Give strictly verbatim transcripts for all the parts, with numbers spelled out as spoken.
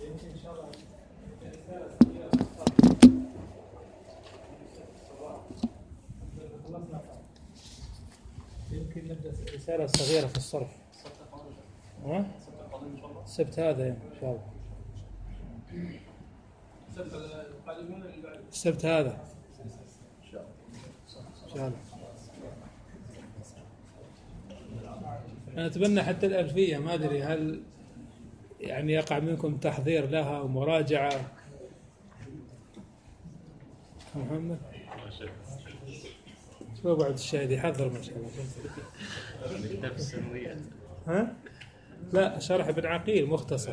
إن شاء الله يمكن نبدأ رسالة صغيرة في الصرف. ها؟ السبت هذا إن شاء الله. السبت هذا إن شاء الله. أنا أتمنى حتى الألفية، ما أدري هل يعني يقع منكم تحضير لها ومراجعة. محمد شو بعد الشاهد يحضر ما شاء الله. كتاب السنويات. ها؟ لا، شرح ابن عقيل مختصر.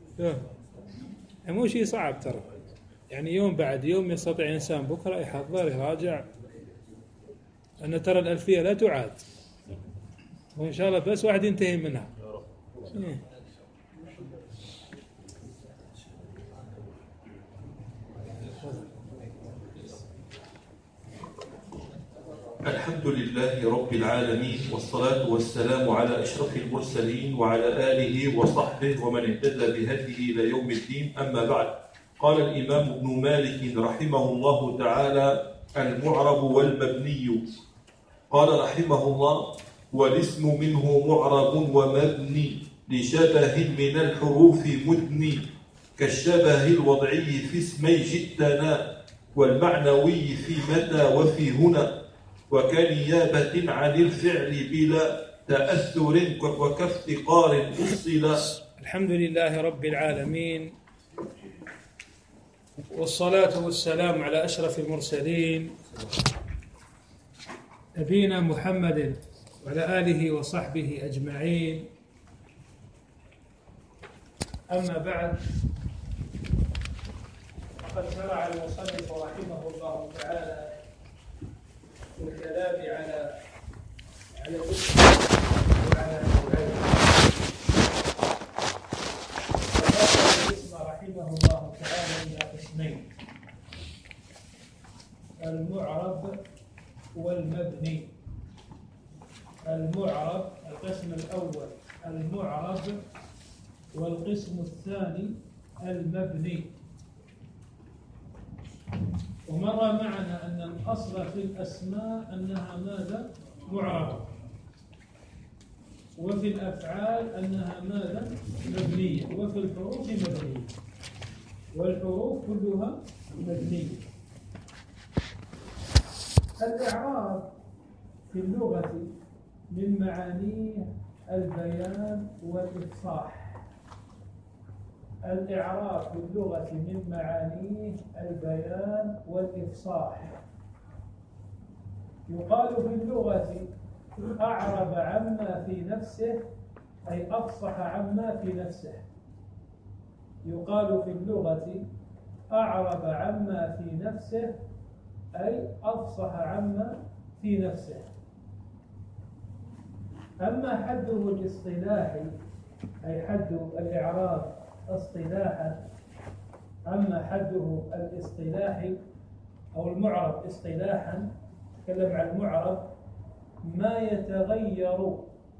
مو شيء صعب ترى، يعني يوم بعد يوم يستطيع إنسان بكرة يحضر يراجع. أن ترى الألفية لا تعاد، وإن شاء الله بس واحد ينتهي منها. إيه. الحمد لله رب العالمين، والصلاة والسلام على أشرف المرسلين وعلى آله وصحبه ومن اهتدى بهديه إلى يوم الدين. أما بعد، قال الإمام ابن مالك رحمه الله تعالى: المعرب والمبني. قال رحمه الله: والاسم منه معرب ومبني لشبه من الحروف مدني، كالشبه الوضعي في اسمي جئتنا، والمعنوي في متى وفي هنا، وكنيابة عن الفعل بلا تأثر وكافتقار أصلا. الحمد لله رب العالمين، والصلاة والسلام على أشرف المرسلين نبينا محمد وعلى آله وصحبه أجمعين. أما بعد، فقد شرع المصنف رحمه الله تعالى في الكلام على على الاسم وعلى نوعين. فقسم الاسم رحمه الله تعالى إلى قسمين: المعرب والمبني. المعرب القسم الأول المعرب، والقسم الثاني المبني. ومر معنا أن الأصل في الأسماء أنها ماذا؟ معربة، وفي الأفعال أنها ماذا؟ مبنية، وفي الحروف مبنية، والحروف كلها مبنية. الإعراب في اللغة من معانيه البيان والإفصاح. الإعراب في اللغة من معانيه البيان والإفصاح. يقال في اللغة أعرب عما في نفسه، أي أفصح عما في نفسه. يقال في اللغة أعرب عما في نفسه، أي أفصح عما في نفسه. أما حده الاصطلاحي، أي حد الإعراب اصطلاحا، أما حده الاصطلاحي أو المعرب اصطلاحا، تكلم عن المعرب: ما يتغير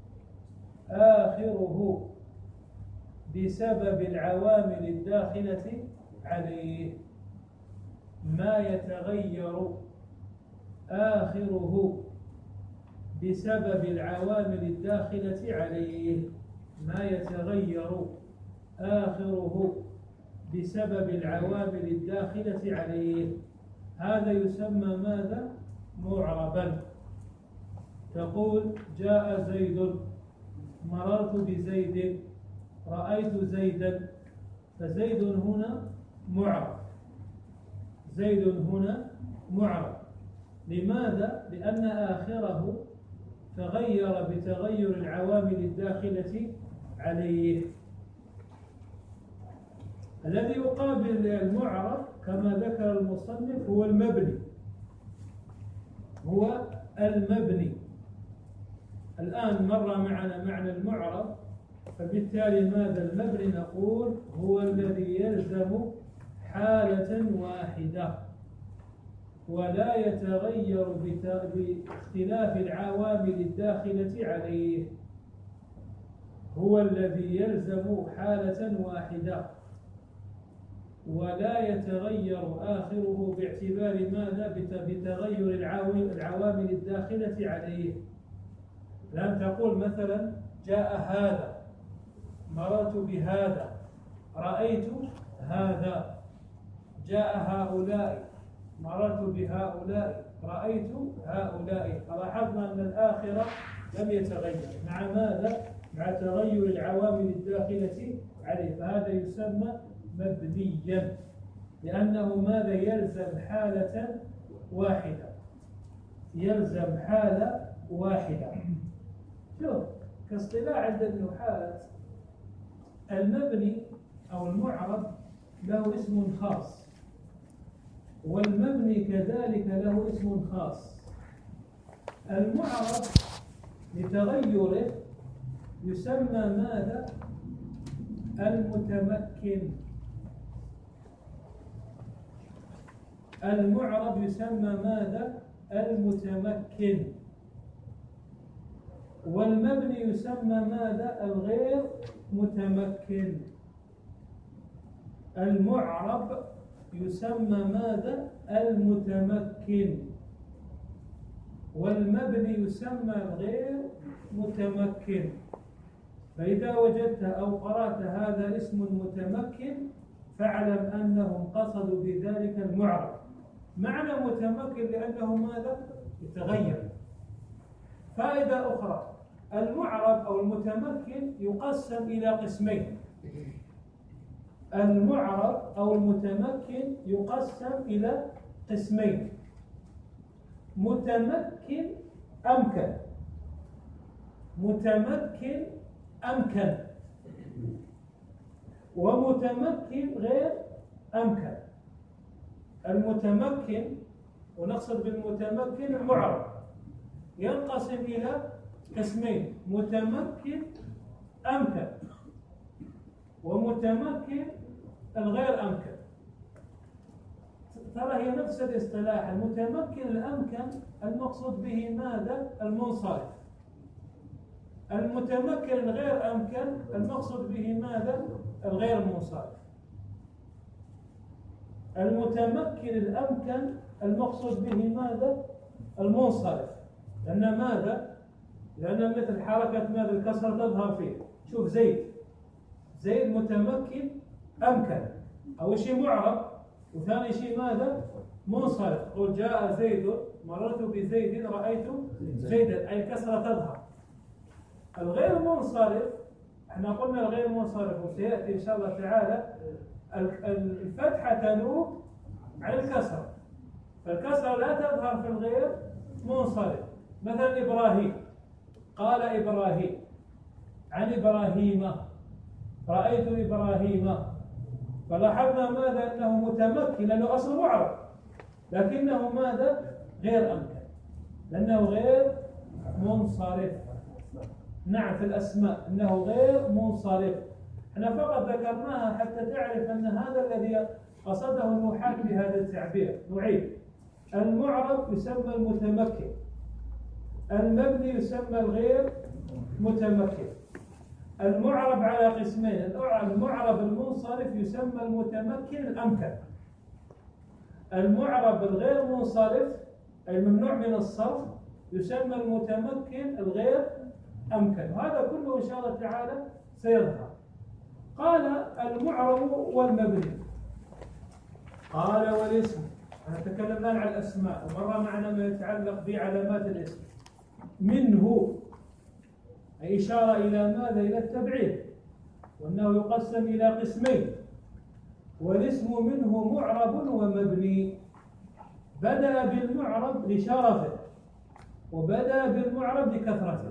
آخره بسبب العوامل الداخلة عليه. ما يتغير آخره بسبب العوامل الداخلة عليه. ما يتغير آخره بسبب العوامل الداخلة عليه، هذا يسمى ماذا؟ معربا. تقول: جاء زيد، مررت بزيد، رأيت زيدا. فزيد هنا معرب، زيد هنا معرب. لماذا؟ لأن آخره تغير بتغير العوامل الداخلة عليه. الذي يقابل المعرب كما ذكر المصنف هو المبني، هو المبني. الآن مر معنا معنى المعرب، فبالتالي ماذا المبني؟ نقول هو الذي يلزم حالة واحدة ولا يتغير باختلاف العوامل الداخلة عليه. هو الذي يلزم حالة واحدة ولا يتغير آخره باعتبار ماذا؟ بتغير العوامل الداخلة عليه. لأن تقول مثلا جاء هذا، مررت بهذا، رأيت هذا، جاء هؤلاء، مررت بهؤلاء، رأيت هؤلاء. فلاحظنا أن الآخرة لم يتغير مع ماذا؟ مع تغير العوامل الداخلة عليه، فهذا يسمى مبنيا لأنه ماذا؟ يلزم حالة واحدة، يلزم حالة واحدة. شوف كاصطلاح عند النحاة المبني أو المعرب له اسم خاص، والمبني كذلك له اسم خاص. المعرب لتغيره يسمى ماذا؟ المتمكن. المعرب يسمى ماذا؟ المتمكن. والمبني يسمى ماذا؟ الغير متمكن. المعرب يسمى ماذا؟ المتمكن. والمبني يسمى الغير متمكن. فإذا وجدت أو قرأت هذا اسم متمكن فاعلم أنهم قصدوا بذلك المعرب. معنى متمكن لأنه ماذا؟ يتغير. فائدة أخرى، المعرب أو المتمكن يقسم إلى قسمين. المعرب أو المتمكن يقسم إلى قسمين: متمكن أمكن، متمكن أمكن، ومتمكن غير أمكن. المتمكن، ونقصد بالمتمكن المعرب، ينقسم إلى قسمين: متمكن أمكن ومتمكن الغير أمكن. ترى هي نفس الاصطلاح. المتمكن الأمكن المقصود به ماذا؟ المنصرف. المتمكن الغير أمكن المقصود به ماذا؟ الغير منصرف. المتمكن الأمكن المقصود به ماذا؟ المنصرف. لأن ماذا؟ لأن مثل حركة ماذا؟ الكسر تظهر فيه. شوف زيد، زيد متمكن أمكن، أول شيء معرب، وثاني شيء ماذا؟ منصرف. قل جاء زيد، مررت بزيد، رأيت زيدا، أي الكسرة تظهر. الغير منصرف، احنا قلنا الغير منصرف وسيأتي إن شاء الله تعالى الفتحة تنوب عن الكسرة، فالكسرة لا تظهر في الغير منصرف. مثلا إبراهيم، قال إبراهيم، عن إبراهيم، رأيت إبراهيم. فلاحظنا ماذا؟ أنه متمكن لأنه أصل معرب، لكنه ماذا؟ غير أمكن لأنه غير منصرف. نعم، في الأسماء أنه غير منصرف. احنا فقط ذكرناها حتى تعرف أن هذا الذي قصده النحاة بهذا التعبير. نعيد: المعرب يسمى المتمكن، المبني يسمى الغير متمكن. المعرب على قسمين: المعرب المنصرف يسمى المتمكن الأمكن، المعرب الغير منصرف أي الممنوع من الصرف يسمى المتمكن الغير أمكن. وهذا كله إن شاء الله تعالى سيظهر. قال المعرب والمبني. قال والاسم. نتكلم الآن عن الأسماء، ومرة معنا ما يتعلق بعلامات الاسم. منه أي إشارة إلى ماذا؟ إلى التبعيد، وأنه يقسم إلى قسمين. والاسم منه معرب ومبني. بدأ بالمعرب لشرفه، وبدأ بالمعرب لكثرته.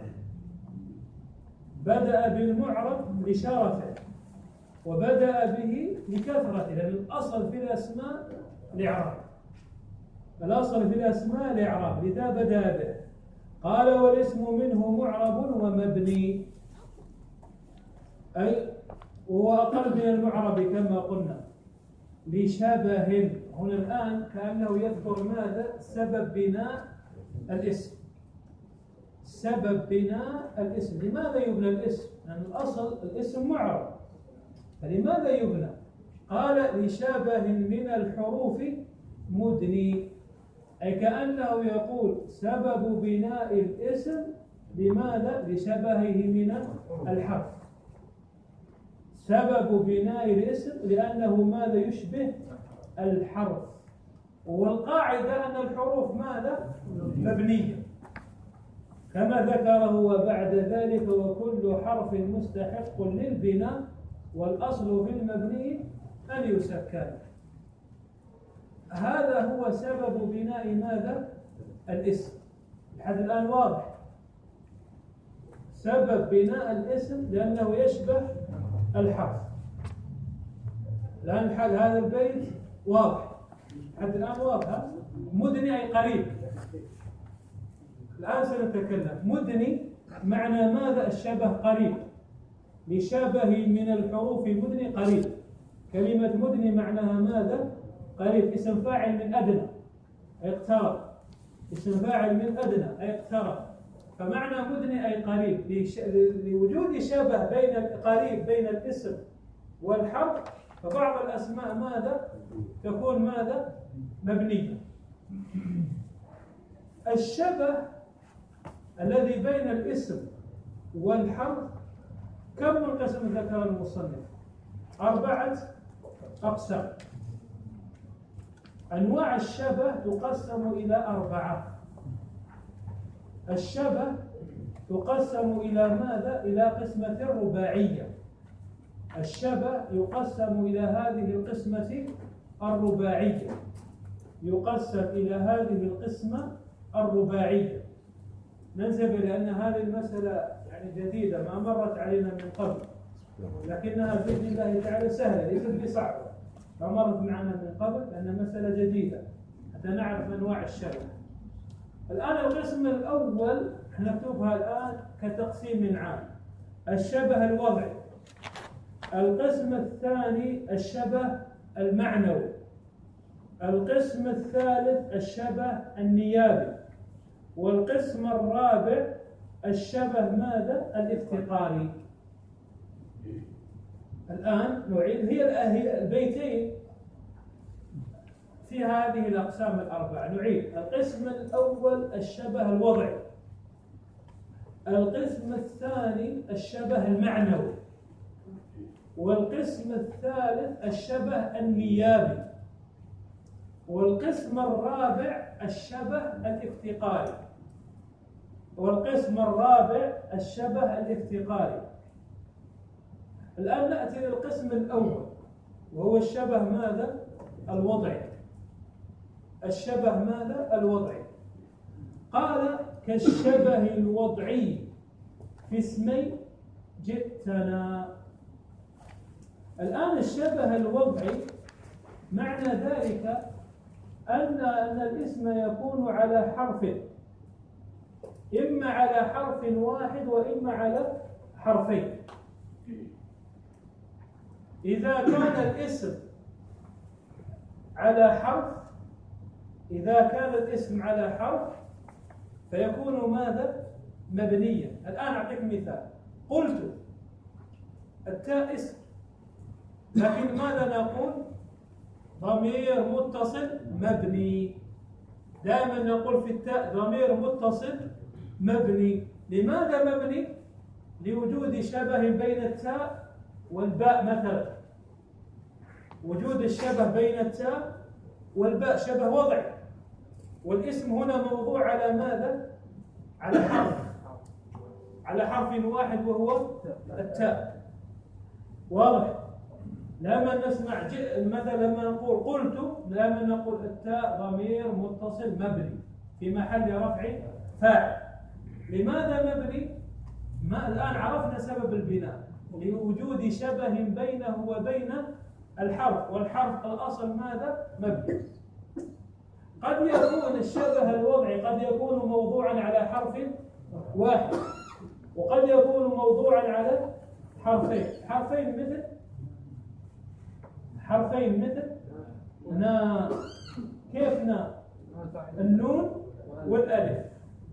بدأ بالمعرب لشرفه، وبدأ به لكثرته، لأن الأصل في الأسماء الإعراب. الأصل في الأسماء الإعراب، لذا بدأ به. قال والاسم منه معرب ومبني، أي وهو أقل من المعرب كما قلنا لشبه. هنا الآن كأنه يذكر ماذا؟ سبب بناء الاسم. سبب بناء الاسم. لماذا يبنى الاسم؟ لأن يعني الأصل الاسم معرب، فلماذا يبنى؟ قال لشبه من الحروف مدني، أي كأنه يقول سبب بناء الاسم لماذا؟ لشبهه من الحرف. سبب بناء الاسم لأنه ماذا؟ يشبه الحرف. والقاعدة أن الحروف ماذا؟ مبنية كما ذكره. وبعد ذلك وكل حرف مستحق للبناء والأصل في المبني أن يسكن. هذا هو سبب بناء ماذا؟ الاسم. لحد الآن واضح. سبب بناء الاسم لأنه يشبه الحرف. الآن حال هذا البيت واضح، حتى الآن واضح. مدني أي قريب. الآن سنتكلم. مدني معنى ماذا؟ الشبه قريب. لشبه من الحروف مدني قريب. كلمة مدني معناها ماذا؟ قريب. اسم فاعل من أدنى أي اقترب. اسم فاعل من أدنى أي اقترب. فمعنى مدني أي قريب. لوجود شبه بين القريب بين الاسم والحرف، فبعض الأسماء ماذا؟ تكون ماذا؟ مبنية. الشبه الذي بين الاسم والحرف كم من قسم ذكر المصنف؟ أربعة أقسام. أنواع الشبه تقسم إلى أربعة. الشبه تقسم إلى ماذا؟ إلى قسمة رباعية. الشبه يقسم إلى هذه القسمة الرباعية. يقسم إلى هذه القسمة الرباعية. ننتبه لأن هذه المسألة يعني جديدة ما مرت علينا من قبل، لكنها بإذن الله تعالى سهلة ليست بصعبة. ما مرت معنا من قبل لأنها مسألة جديدة حتى نعرف أنواع الشبه. الآن القسم الأول نكتبها الآن كتقسيم عام: الشبه الوضعي. القسم الثاني الشبه المعنوي. القسم الثالث الشبه النيابي. والقسم الرابع الشبه ماذا؟ الافتقاري. الآن نعيد. هي البيتين في هذه الأقسام الأربعة. نعيد. القسم الأول الشبه الوضعي. القسم الثاني الشبه المعنوي. والقسم الثالث الشبه النيابي. والقسم الرابع الشبه الافتقاري. والقسم الرابع الشبه الافتقاري. الآن نأتي للقسم الأول وهو الشبه ماذا؟ الوضعي. الشبه ماذا؟ الوضعي. قال كالشبه الوضعي في اسمي جئتنا. الآن الشبه الوضعي معنى ذلك أن أن الاسم يكون على حرف، إما على حرف واحد وإما على حرفين. إذا كان الاسم على حرف إذا كان الاسم على حرف فيكون ماذا؟ مبنيا. الآن أعطيك مثال. قلت التاء اسم، لكن ماذا نقول؟ ضمير متصل مبني. دائما نقول في التاء ضمير متصل مبني. لماذا مبني؟ لوجود شبه بين التاء والباء مثلا. وجود الشبه بين التاء والباء شبه وضعي. والاسم هنا موضوع على ماذا؟ على حرف على حرف واحد وهو التاء. واضح؟ لما نسمع مثلا لما نقول قلت، لما نقول التاء ضمير متصل مبني في محل رفع فاعل. لماذا مبني؟ ما الآن عرفنا سبب البناء، لوجود شبه بينه وبين الحرف، والحرف الأصل ماذا؟ مبني. قد يكون الشبه الوضعي قد يكون موضوعا على حرف واحد، وقد يكون موضوعا على حرفين. حرفين مثل حرفين مثل نا. كيف نا؟ النون والألف.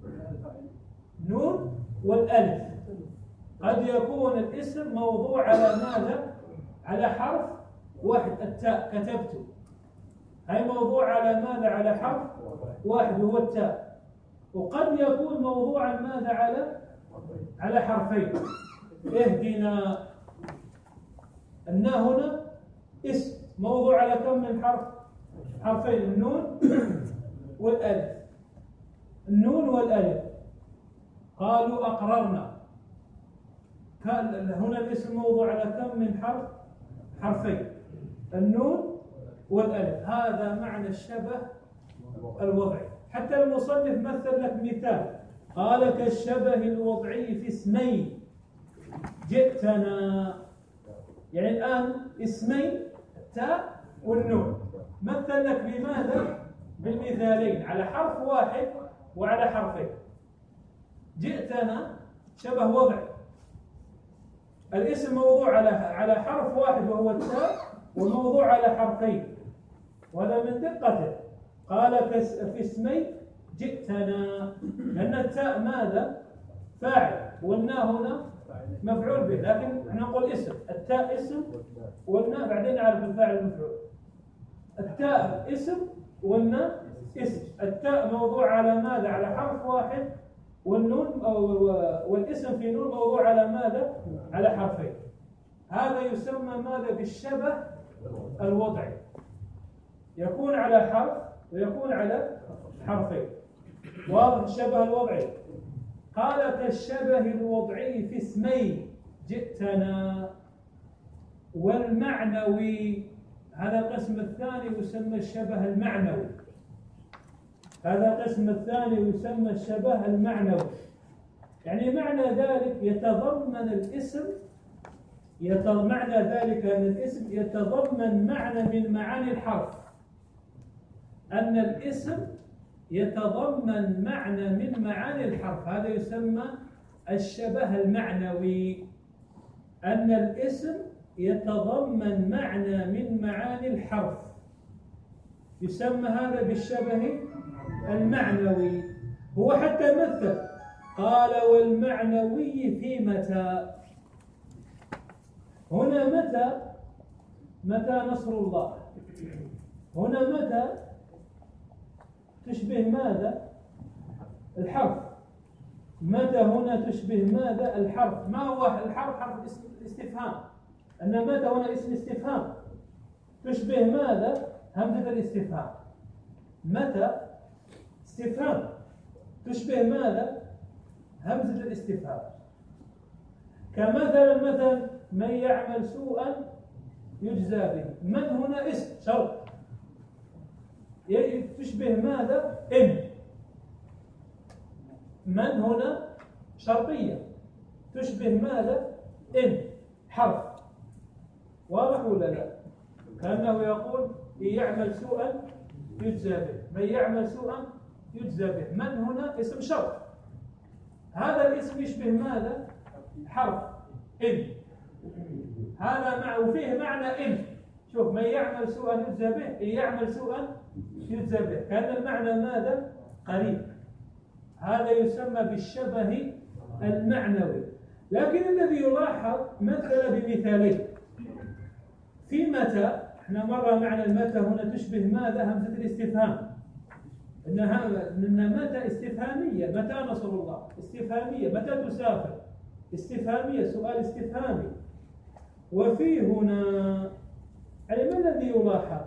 نون والألف. قد يكون الاسم موضوع على ماذا؟ على حرف واحد التاء كتبت، هاي موضوع على ماذا؟ على حرف واحد وهو التاء. وقد يكون موضوعا ماذا؟ على على حرفين. اهدنا، النا هنا اسم موضوع على كم من حرف؟ حرفين، النون والالف. النون والالف. قالوا اقررنا، هنا الاسم موضوع على كم من حرف؟ حرفين، النون والالف. هذا معنى الشبه الوضعي. حتى المصنف مثل لك مثال، قال كالشبه الوضعي في اسمين جئتنا، يعني الآن اسمين التاء والنون، مثل لك بماذا؟ بالمثالين، على حرف واحد وعلى حرفين. جئتنا شبه وضعي، الاسم موضوع على على حرف واحد وهو التاء، والموضوع على حرفين، وهذا من دقته. قال في اسمين جئتنا، لأن التاء ماذا؟ فاعل، والنا هنا مفعول به، لكن احنا نقول اسم، التاء اسم والنا بعدين نعرف الفاعل المفعول. التاء اسم والنا اسم. التاء موضوع على ماذا؟ على حرف واحد، والنون والاسم في نون موضوع على ماذا؟ على حرفين. هذا يسمى ماذا؟ بالشبه الوضعي، يكون على حرف ويكون على حرفين. واضح الشبه الوضعي؟ قال كالشبه الوضعي في اسمين جئتنا. والمعنوي، هذا القسم الثاني يسمى الشبه المعنوي. هذا القسم الثاني يسمى الشبه المعنوي، يعني معنى ذلك يتضمن الاسم يتضمن معنى ذلك أن الاسم يتضمن معنى من معاني الحرف، أن الاسم يتضمن معنى من معاني الحرف، هذا يسمى الشبه المعنوي. أن الاسم يتضمن معنى من معاني الحرف، يسمى هذا بالشبه المعنوي. هو حتى مثل قال والمعنوي في متى. هنا متى؟ متى نصر الله. هنا متى تشبه ماذا؟ الحرف. متى هنا تشبه ماذا؟ الحرف. ما هو الحرف؟ حرف الاستفهام، أن متى هنا اسم استفهام تشبه ماذا؟ همزة الاستفهام. متى استفهام تشبه ماذا؟ همزة الاستفهام. كمثلا مثلا من يعمل سوءا يجزى به. من هنا اسم شرط تشبه ماذا؟ إن. من هنا شرطية تشبه ماذا؟ إن حرف. واضح ولا لا؟ كأنه يقول إن يعمل سوءا يجزى به، من يعمل سوءا يجزى به. من هنا اسم شرط، هذا الاسم يشبه ماذا؟ حرف إن. هذا مع وفيه معنى إن. شوف، من يعمل سوءا يجزى به، إن يعمل سوءا يجزى به، كان المعنى ماذا؟ قريب. هذا يسمى بالشبه المعنوي. لكن الذي يلاحظ مثل بمثالين. في متى، احنا مرة معنى المتى هنا تشبه ماذا؟ همزة الاستفهام. إنها إن متى استفهامية، متى نصر الله استفهامية، متى تسافر استفهامية، سؤال استفهامي. وفي هنا، يعني ما الذي يلاحظ؟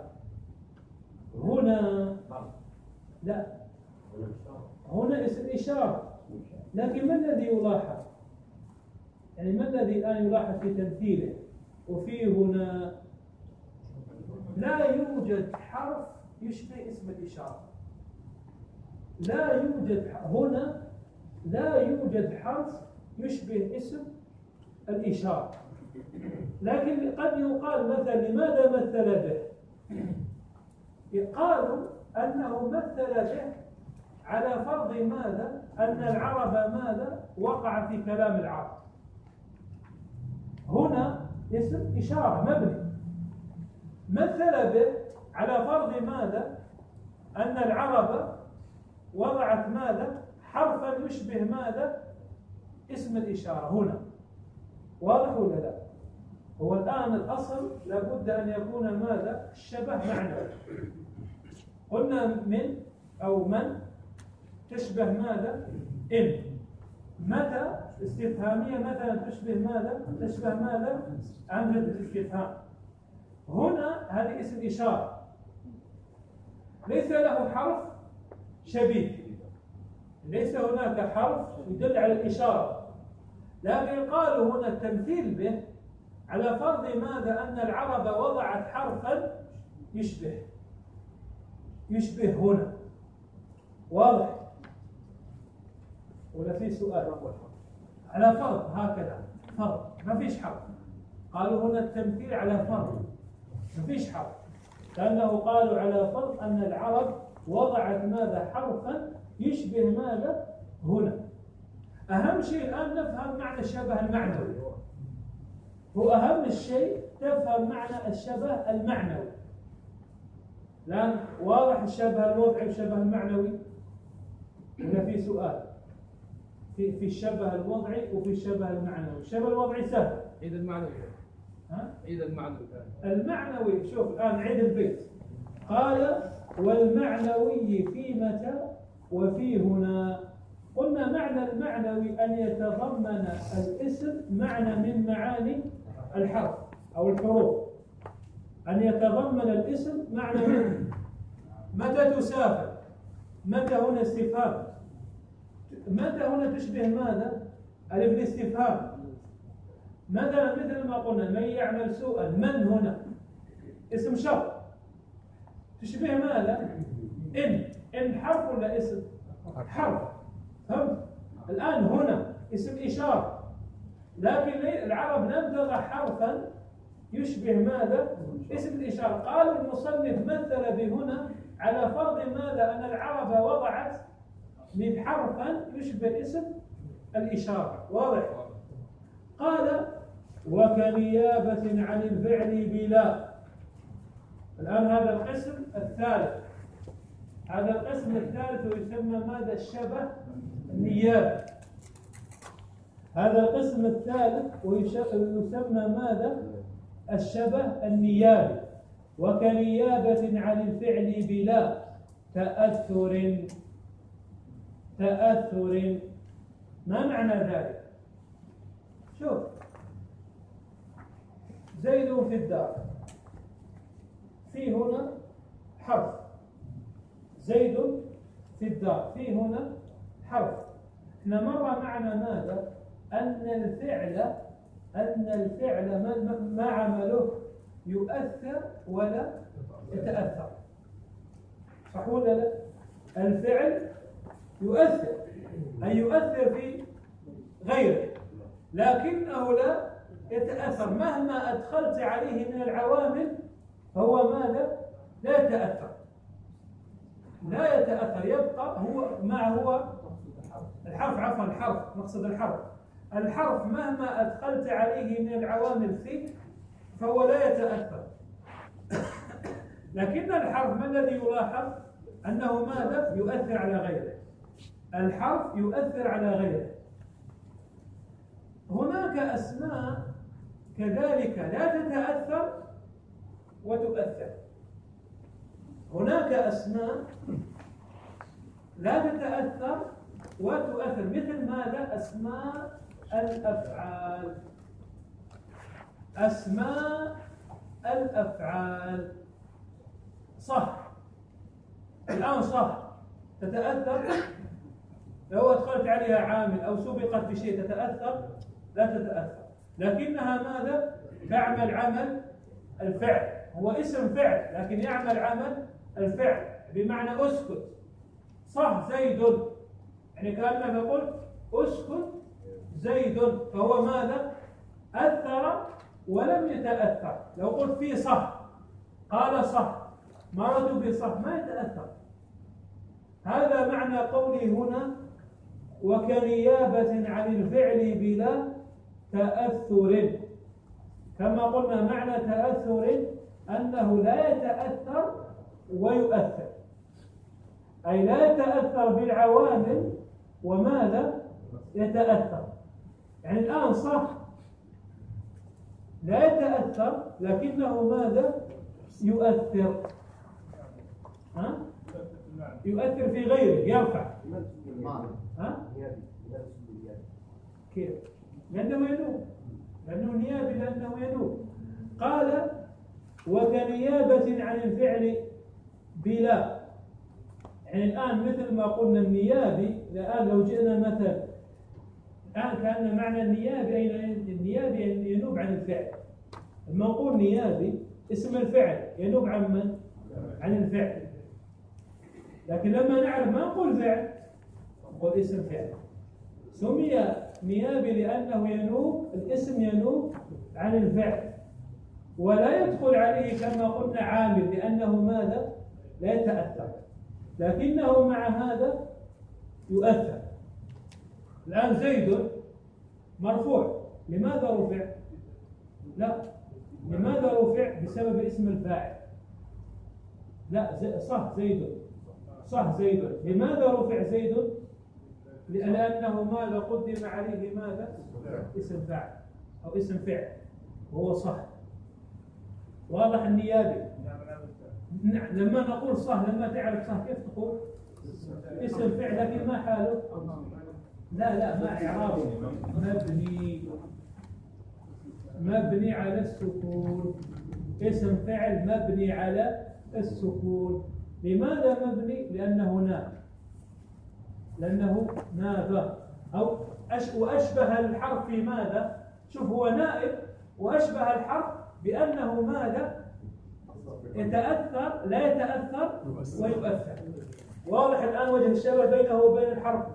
هنا لا، هنا اسم إشارة، لكن ما الذي يلاحظ؟ يعني ما الذي الآن يلاحظ في تمثيله؟ وفي هنا لا يوجد حرف يشبه اسم الإشارة. لا يوجد هنا لا يوجد حرف يشبه اسم الإشارة. لكن قد يقال مثلا لماذا مثل به؟ قالوا أنه مثل به على فرض ماذا؟ أن العرب ماذا؟ وقع في كلام العرب. هنا اسم إشارة مبني، مثل به على فرض ماذا؟ أن العرب وضعت ماذا؟ حرفا يشبه ماذا؟ اسم الإشارة هنا. واضح ولا لا؟ هو الآن الأصل لابد أن يكون ماذا؟ الشبه معنوي. قلنا من أو من تشبه ماذا؟ إن. متى استفهامية مثلا تشبه ماذا؟ تشبه ماذا؟ همزة الاستفهام. هنا هذه اسم إشارة ليس له حرف شبيه، ليس هناك حرف يدل على الإشارة، لكن قالوا هنا التمثيل به على فرض ماذا؟ أن العرب وضعت حرفا يشبه يشبه هنا. واضح؟ ولا في سؤال؟ على فرض هكذا، فرض ما فيش حرف. قالوا هنا التمثيل على فرض ما فيش حرف، لأنه قالوا على فرض أن العرب وضعت ماذا؟ حرفا يشبه ماذا؟ هنا. أهم شيء الآن نفهم معنى الشبه المعنوي. هو أهم الشيء تفهم معنى الشبه المعنوي. الآن واضح الشبه الوضعي والشبه المعنوي؟ ولا في سؤال؟ في في الشبه الوضعي وفي الشبه المعنوي. الشبه الوضعي سهل. عيد المعنوي. ها؟ عيد المعنوي. المعنوي شوف الآن عيد البيت. قال والمعنوي في متى وفي هنا. قلنا معنى المعنوي أن يتضمن الاسم معنى من معاني الحرف أو الحروف. أن يتضمن الاسم معنى من متى تسافر. متى هنا استفهام. متى هنا تشبه ماذا؟ ألف الاستفهام. مثلا مثل ما قلنا من يعمل سوءا. من هنا اسم شرط تشبه ماذا؟ إن. إن حرف ولا اسم؟ حرف. فهمت؟ الآن هنا اسم إشارة، لكن العرب لم تضع حرفا يشبه ماذا؟ اسم الإشارة. قال المصنف مثل بهنا على فرض ماذا؟ أن العرب وضعت من حرفا يشبه اسم الإشارة. واضح؟ قال وكنيابة عن الفعل بلا. الآن هذا القسم الثالث. هذا القسم الثالث يسمى ماذا؟ الشبه النيابي. هذا القسم الثالث ويسمى ماذا؟ الشبه النيابي. وكنيابة عن الفعل بلا تأثر. تأثر ما معنى ذلك؟ شوف زيد في الدار. في هنا حرف زيد في الدار. في هنا حرف. احنا مر معنا ماذا؟ أن الفعل أن الفعل ما عمله يؤثر ولا يتأثر. صح ولا لا؟ الفعل يؤثر أي يؤثر في غيره، لكنه لا يتأثر. مهما أدخلت عليه من العوامل فهو ماذا؟ لا يتأثر. لا يتأثر، يبقى هو ما هو الحرف. عفوا الحرف، نقصد الحرف. الحرف مهما أدخلت عليه من العوامل فيه فهو لا يتأثر. لكن الحرف ما الذي يلاحظ؟ أنه ماذا؟ يؤثر على غيره. الحرف يؤثر على غيره. هناك أسماء كذلك لا تتأثر وتؤثر. هناك أسماء لا تتأثر وتؤثر، مثل ماذا؟ أسماء الأفعال. أسماء الأفعال صح. الآن صح تتأثر لو أدخلت عليها عامل أو سبقت بشيء تتأثر؟ لا تتأثر، لكنها ماذا؟ تعمل عمل الفعل. هو اسم فعل لكن يعمل عمل الفعل، بمعنى أسكت. صح زيد، يعني كأنك قلت أسكت زيد، فهو ماذا؟ أثر ولم يتأثر. لو قلت في صح، قال صح، مرت بصح، ما يتأثر. هذا معنى قولي هنا وكنيابة عن الفعل بلا تأثر. كما قلنا معنى تأثر أنه لا يتأثر ويؤثر، أي لا يتأثر بالعوامل وماذا؟ يتأثر. يعني الآن صح لا يتأثر لكنه ماذا؟ يؤثر. ها؟ يؤثر في غيره، يرفع. ها؟ كيف؟ لأنه ينوب، لأنه نيابي، لأنه ينوب. قال وكنيابة عن الفعل بلا، يعني الآن مثل ما قلنا النيابي، الآن لو جئنا مثلا الآن كأن معنى النيابي أين النيابي ينوب عن الفعل. لما نقول نيابي اسم الفعل ينوب عن من؟ عن الفعل. لكن لما نعرف ما نقول فعل، نقول اسم فعل. سمي نيابي لأنه ينوب، الاسم ينوب عن الفعل، ولا يدخل عليه كما قلنا عامل لأنه ماذا؟ لا يتأثر، لكنه مع هذا يؤثر. الآن زيد مرفوع، لماذا رفع؟ لا، لماذا رفع؟ بسبب اسم الفاعل. لا زي... صح زيد، صح زيد. لماذا رفع زيد؟ لأنه ماذا قدم عليه؟ ماذا؟ اسم فاعل أو اسم فعل، وهو صح. واضح النيابي؟ نعم. لما نقول صح، لما تعرف صح كيف تقول؟ اسم فعل، لكن ما حاله؟ لا لا ما إعرابه، مبني مبني على السكون. اسم فعل مبني على السكون. لماذا مبني؟ لأنه ناب، لأنه ناب أو أش... وأشبه الحرف في ماذا؟ شوف هو نائب وأشبه الحرف بأنه ماذا؟ يتأثر، لا يتأثر ويؤثر. واضح الآن وجه الشبه بينه وبين الحرف.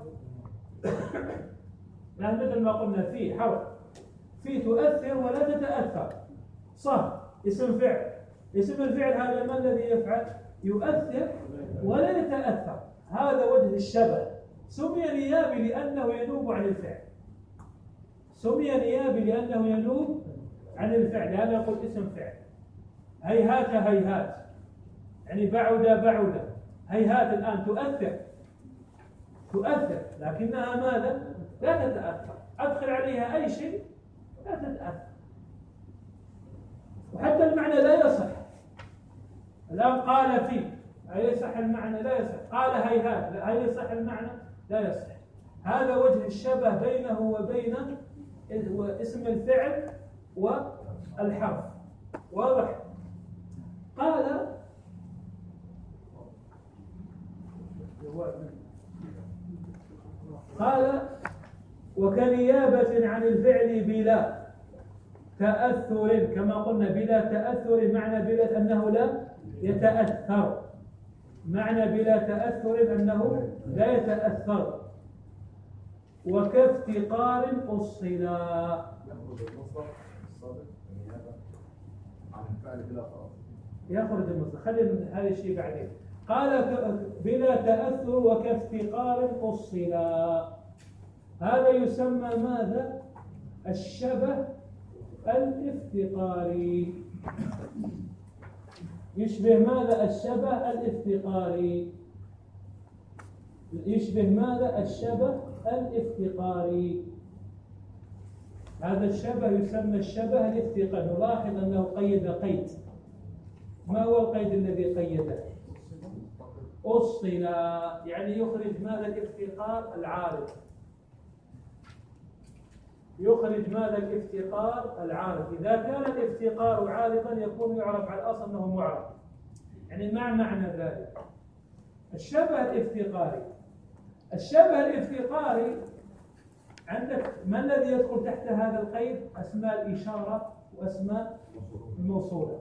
لأن مثل ما قلنا في حرف في تؤثر ولا تتأثر. صح اسم فعل، اسم الفعل هذا ما الذي يفعل؟ يؤثر ولا يتأثر. هذا وجه الشبه. سمي نيابي لأنه ينوب عن الفعل. سمي نيابي لأنه ينوب عن الفعل. هذا يقول اسم فعل. هيهات هيهات، يعني بعد بعد. هيهات الآن تؤثر تؤثر لكنها ماذا؟ لا تتأثر. أدخل عليها أي شيء لا تتأثر، وحتى المعنى لا يصح. الآن قال في، هل يصح المعنى؟ لا يصح. قال هيهات، هل يصح المعنى؟ لا يصح. هذا وجه الشبه بينه وبين اسم الفعل والحرف. واضح؟ قال قال وكنيابة عن الفعل بلا تأثر، كما قلنا بلا تأثر، معنى بلا أنه لا يتأثر، معنى بلا تأثر أنه لا يتأثر. وكافتقار أصلا، يخرج المصدر، خلي هذا الشيء بعدين. قال بلا تأثر وكافتقار أصلا، هذا يسمى ماذا؟ الشبه الافتقاري. يشبه ماذا؟ الشبه الافتقاري. يشبه ماذا؟ الشبه الافتقاري. هذا الشبه يسمى الشبه الافتقاري. نلاحظ أنه قيد قيد. ما هو القيد الذي قيده؟ أصل، يعني يخرج ماذا؟ الافتقار العارض. يخرج ماذا؟ الافتقار العارض. إذا كان الافتقار عارضا يكون يعرف على الأصل أنه معرض. يعني ما معنى ذلك؟ الشبه الافتقاري، الشبه الافتقاري عندك ما الذي يدخل تحت هذا القيد؟ أسماء الإشارة وأسماء الموصولة.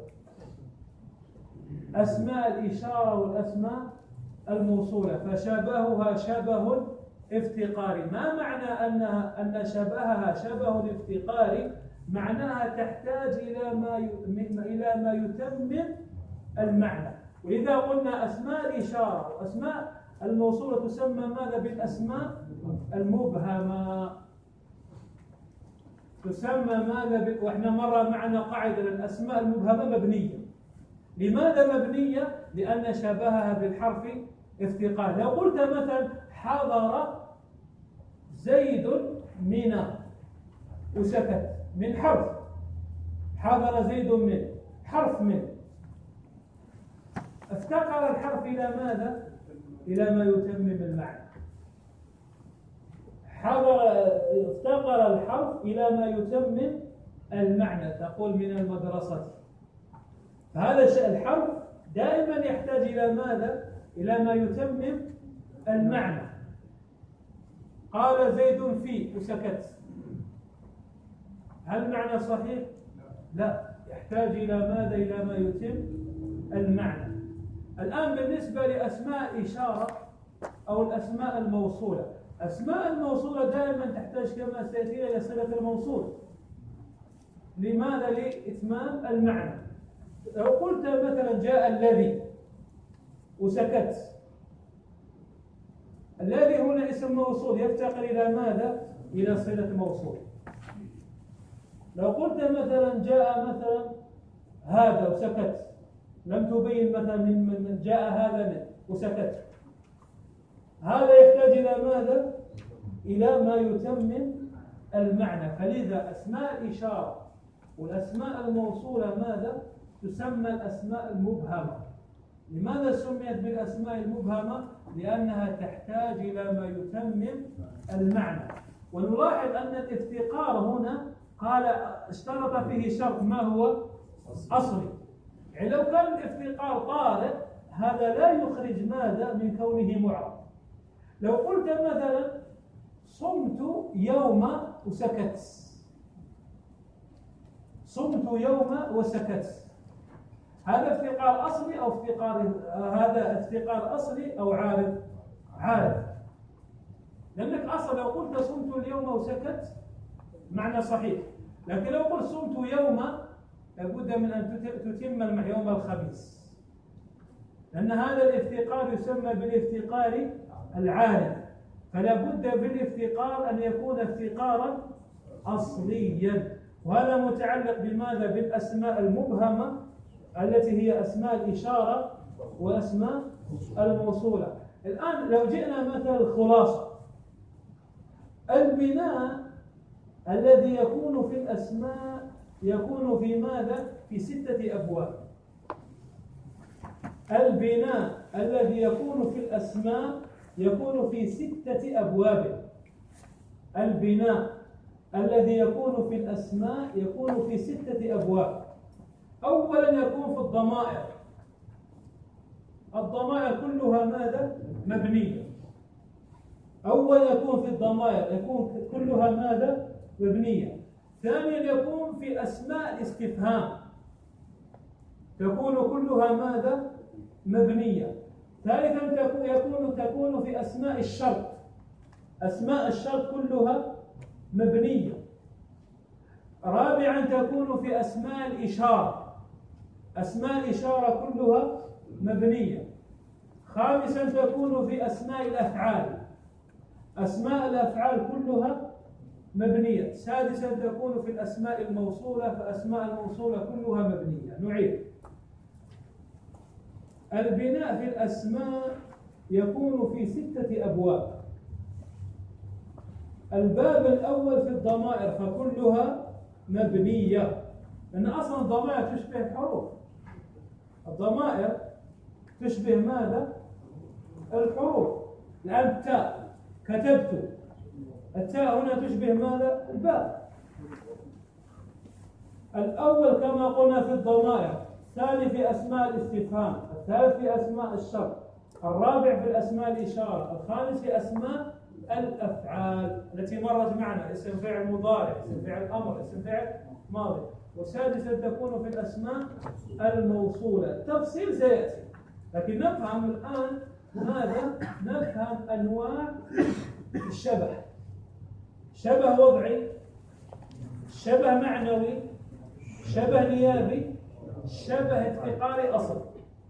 أسماء الإشارة والأسماء الموصولة، فشبهها شبه افتقاري. ما معنى أنها أن شبهها شبه الافتقاري؟ معناها تحتاج إلى ما إلى ما يتمم المعنى. وإذا قلنا أسماء الإشارة وأسماء الموصولة تسمى ماذا؟ بالأسماء المبهمة. تسمى ماذا؟ ب... وإحنا مرة معنا قاعدة الأسماء المبهمة مبنية. لماذا مبنية؟ لأن شبهها بالحرف افتقار. لو قلت مثلا حضر زيد من وسكت، من حرف حضر زيد منه، حرف منه. افتقر الحرف إلى ماذا؟ إلى ما يتمم المعنى. حضر افتقر الحرف إلى ما يتمم المعنى. تقول من المدرسة. فهذا الحرف دائما يحتاج إلى ماذا؟ إلى ما يتمم المعنى. قال زيد في وسكت، هل المعنى صحيح؟ لا، يحتاج إلى ماذا؟ إلى ما يتم المعنى. الآن بالنسبة لأسماء إشارة أو الأسماء الموصولة، أسماء الموصولة دائما تحتاج كما سيأتي إلى صلة الموصول. لماذا؟ لإتمام المعنى. لو قلت مثلا جاء الذي وسكت، الذي هنا اسم موصول يفتقر إلى ماذا؟ إلى صلة موصول. لو قلت مثلا جاء مثلا هذا وسكت، لم تبين مثلا من جاء هذا من وسكت، هذا يحتاج إلى ماذا؟ إلى ما يتمم المعنى. فلذا أسماء الإشارة والأسماء الموصولة ماذا؟ تسمى الأسماء المبهمة. لماذا سميت بالأسماء المبهمة؟ لأنها تحتاج إلى ما يتمم المعنى. ونلاحظ أن الافتقار هنا قال اشترط فيه شرط، ما هو؟ أصلي. يعني لو كان الافتقار طارئ هذا لا يخرج ماذا؟ من كونه معرب. لو قلت مثلا صمت يوم وسكت، صمت يوم وسكت، هذا افتقار أصلي أو افتقار هذا افتقار أصلي أو عارض؟ عارض. لأنك أصلا لو قلت صمت اليوم وسكت معنى صحيح، لكن لو قلت صمت يوم لابد من أن تتم يوم الخميس، لأن هذا الافتقار يسمى بالافتقار العارض. فلا بد بالافتقار أن يكون افتقارا أصليا. وهذا متعلق بماذا؟ بالأسماء المبهمة التي هي أسماء الإشارة وأسماء الموصولة. الآن لو جئنا مثل الخلاصة، البناء الذي يكون في الأسماء يكون في ماذا؟ في ستة أبواب. البناء الذي يكون في الأسماء يكون في ستة أبواب. البناء الذي يكون في الأسماء يكون في ستة أبواب. أولا يكون في الضمائر. الضمائر كلها ماذا؟ مبنية. أولا يكون في الضمائر يكون كلها ماذا؟ مبنية. ثانيا يكون في أسماء الاستفهام تكون كلها ماذا؟ مبنية. ثالثا يكون تكون في أسماء الشرط، أسماء الشرط كلها مبنية. رابعا تكون في أسماء الإشارة، أسماء الإشارة كلها مبنية. خامسا تكون في أسماء الأفعال، أسماء الأفعال كلها مبنية. سادسا تكون في الأسماء الموصولة، فأسماء الموصولة كلها مبنية. نعيد: البناء في الأسماء يكون في ستة أبواب. الباب الأول في الضمائر فكلها مبنية، لأن أصلا الضمائر تشبه الحروف. الضمائر تشبه ماذا؟ الحروف. الآن تاء، كتبت، التاء هنا تشبه ماذا؟ الباء. الأول كما قلنا في الضمائر، الثاني في أسماء الاستفهام، الثالث في أسماء الشرط، الرابع في الأسماء الإشارة، الخامس في أسماء الأفعال التي مرت معنا، اسم فعل مضارع، اسم فعل أمر، اسم فعل ماضي. وسادسا تكون في الأسماء الموصولة. التفصيل سيأتي، لكن نفهم الآن ماذا؟ نفهم أنواع الشبه. شبه وضعي، شبه معنوي، شبه نيابي، شبه افتقاري أصلي.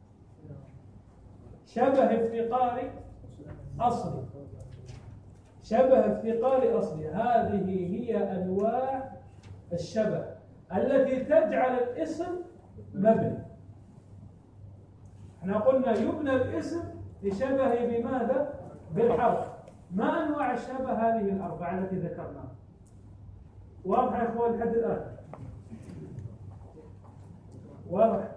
شبه افتقاري أصلي، شبه افتقاري أصلي. هذه هي أنواع الشبه التي تجعل الاسم مبني. احنا قلنا يبنى الاسم لشبهه بماذا؟ بالحرف. ما أنواع الشبه؟ هذه الأربعة التي ذكرناها. واضح يا إخوان لحد الآن؟ واضح؟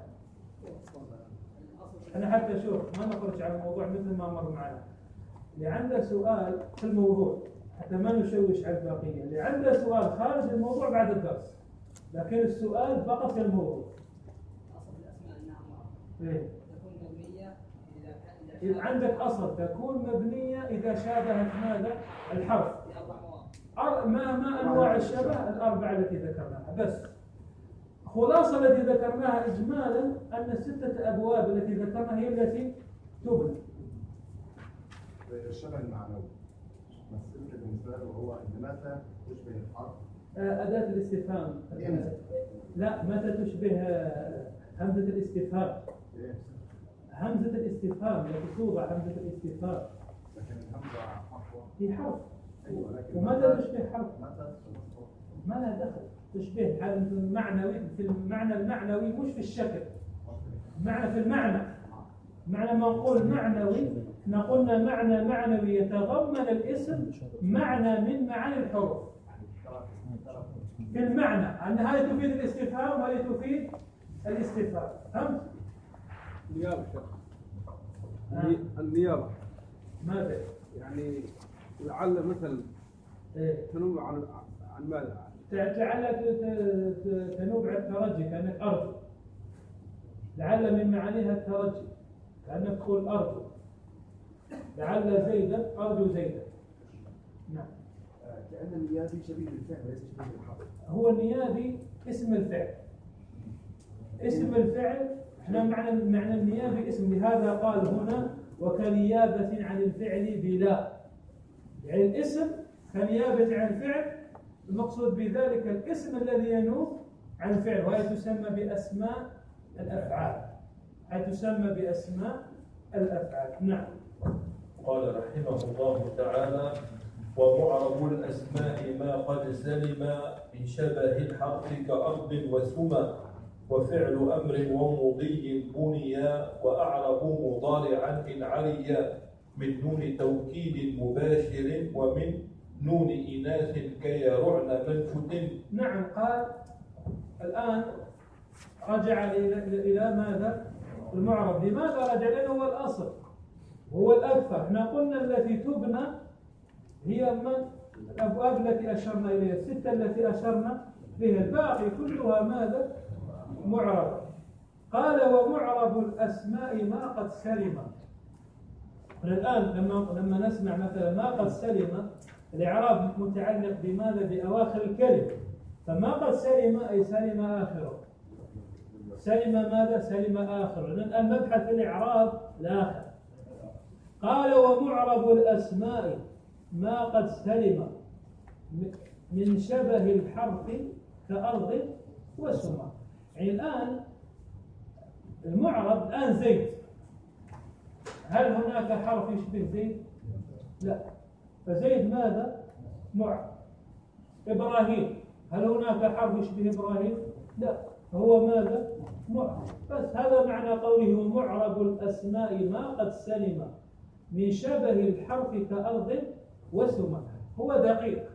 أنا حتى شوف ما نخرج على الموضوع مثل ما مر معنا. اللي عنده سؤال في الموضوع حتى ما نشوش على الباقيين، اللي عنده سؤال خارج الموضوع بعد الدرس، لكن السؤال فقط في الموضوع. أصل الأسماء النعمة إيه؟ تكون مبنية إذا كان إذا عندك أصل تكون مبنية إذا شابهت ماذا؟ الحرف. في أربع مواضع. ما ما أنواع الشبه الأربعة التي ذكرناها بس. خلاصة التي ذكرناها إجمالا أن الستة أبواب التي ذكرناها هي التي تبنى. الشبه المعنوي مثلت المثال وهو ان متى تشبه الحرف أداة الاستفهام. لا، متى تشبه همزة الاستفهام. همزة الاستفهام التي توضع همزة الاستفهام. لكن الهمزة حرف في حرف. ايوه لكن ومتى تشبه حرف؟ متى ما لها دخل. تشبه المعنوي في المعنى المعنوي مش في الشكل. معنى في المعنى. معنى ما نقول معنوي احنا قلنا معنى معنوي يتضمن الاسم معنى من معاني الحروف. في المعنى أن هذه تفيد الاستفهام وهذه تفيد الاستفهام. فهمت؟ النيابة شيخ. آه. النيابة ماذا؟ يعني لعل مثل إيه؟ تنوب عن عن ماذا؟ لعل تنوب عن الترجي كأنك أرجو. لعل من معانيها الترجي كأنك تقول أرجو. لعل زيدا أرجو زيدا. نعم. كأن النيابي شبيه بالفعل وليس شبيه بالحرف. هو النيابي اسم الفعل. اسم الفعل احنا معنى معنى النيابي اسم، لهذا قال هنا وكنيابة عن الفعل بلا. يعني الاسم كنيابة عن الفعل، المقصود بذلك الاسم الذي ينوب عن الفعل، وهي تسمى بأسماء الأفعال. هي تسمى بأسماء الأفعال. نعم. قال رحمه الله تعالى: ومعرب الأسماء ما قد سلم من شبه الحرف كأرض وسمى، وفعل أمر ومضي بنيا، وأعرب مضارعا إن عليا، من نون توكيد مباشر ومن نون إناث كيرعن منفت. نعم. قال الآن رجع إلى إلى ماذا؟ المعرب. لماذا رجع؟ لأنه هو الأصل، هو الأكثر. احنا قلنا التي تبنى هي من الأبواب التي أشرنا إليها، الستة التي أشرنا إليها، الباقي كلها ماذا؟ معرب. قال ومعرب الأسماء ما قد سلم. الآن لما لما نسمع مثلا ما قد سلم، الإعراب متعلق بماذا؟ بأواخر الكلمة. فما قد سلم أي سلم آخره. سلم ماذا؟ سلم آخره. الآن مبحث الإعراب الآخر. قال ومعرب الأسماء ما قد سلم من شبه الحرف كأرض وسمى. يعني الآن المعرب الآن زيد، هل هناك حرف يشبه زيد؟ لا. فزيد ماذا؟ معرب. إبراهيم، هل هناك حرف يشبه إبراهيم؟ لا. فهو ماذا؟ معرب. بس هذا معنى قوله ومعرب الأسماء ما قد سلم من شبه الحرف كأرض وسمى. هو دقيق.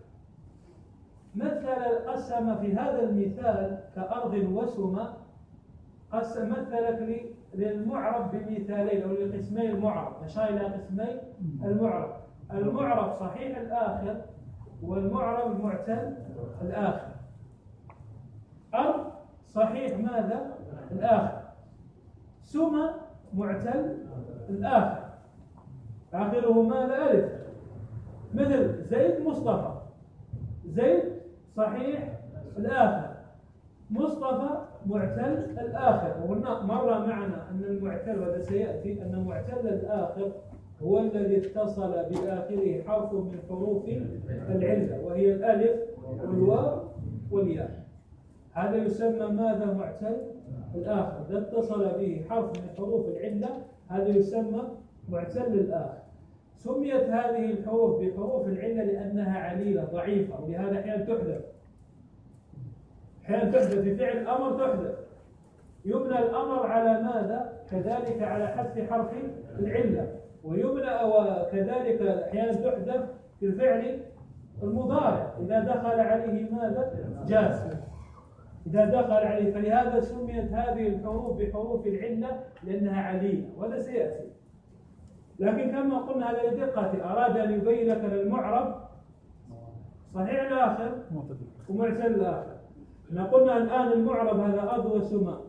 مثل قسم في هذا المثال كأرض وسمى، قسم مثلك للمعرب بمثالين أو لقسمي المعرب. أشار إلى قسمي المعرب: المعرب صحيح الآخر والمعرب المعتل الآخر. أرض صحيح ماذا؟ الآخر. سمى معتل الآخر، آخره ماذا؟ ألف. مثل زيد مصطفى، زيد صحيح الآخر، مصطفى معتل الآخر. وقلنا مرة معنا أن المعتل، وهذا سيأتي، أن معتل الآخر هو الذي اتصل بآخره حرف من حروف العلة، وهي الألف والواو والياء. هذا يسمى ماذا؟ معتل الآخر. إذا اتصل به حرف من حروف العلة هذا يسمى معتل الآخر. سميت هذه الحروف بحروف العلة لأنها عليلة ضعيفة، ولهذا أحيانا تحذف. أحيانا تحذف في فعل الأمر، تحذف. يبنى الأمر على ماذا؟ كذلك على حذف حرف العلة. ويبنى وكذلك أحيانا تحذف في الفعل المضارع إذا دخل عليه ماذا؟ جازم. إذا دخل عليه، فلهذا سميت هذه الحروف بحروف العلة لأنها عليلة، وهذا سيأتي. لكن كما قلنا هذا لدقة، أراد أن يبين لك المعرب صحيح الآخر ومعتل الآخر. احنا قلنا الآن المعرب هذا أرض وسماء.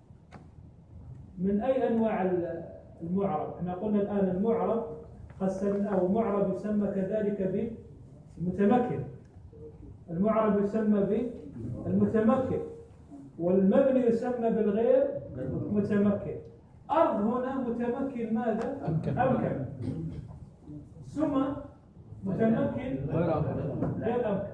من أي أنواع المعرب؟ احنا قلنا الآن المعرب قسمنا، أو معرب يسمى كذلك بالمتمكن. المعرب يسمى بالمتمكن، والمبني يسمى بالغير متمكن. أرض هنا متمكن ماذا؟ أمكن. أمكن. سمى متمكن غير أمكن.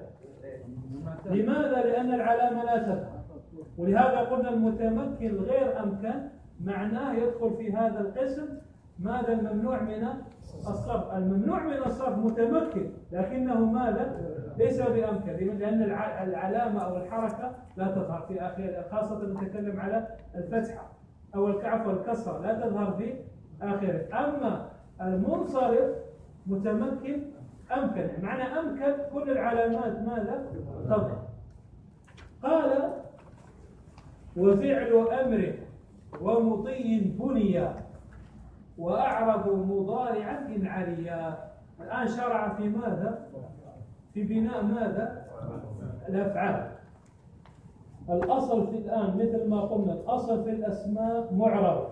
لماذا؟ لأن العلامة لا تظهر، ولهذا قلنا المتمكن غير أمكن معناه يدخل في هذا القسم ماذا؟ الممنوع من الصرف. الممنوع من الصرف متمكن لكنه ماذا؟ ليس بأمكن، لأن العلامة أو الحركة لا تظهر في آخر، خاصة نتكلم على الفتحة أو الكعف والكسرة لا تظهر في آخره. أما المنصرف متمكن أمكن، معنى أمكن كل العلامات ماذا؟ تظهر. قال وفعل أمر ومطي بنيا وأعرب مضارعا إن عليا. الآن شرع في ماذا؟ في بناء ماذا؟ الأفعال. الأصل في الآن مثل ما قلنا، الأصل في الأسماء معرب،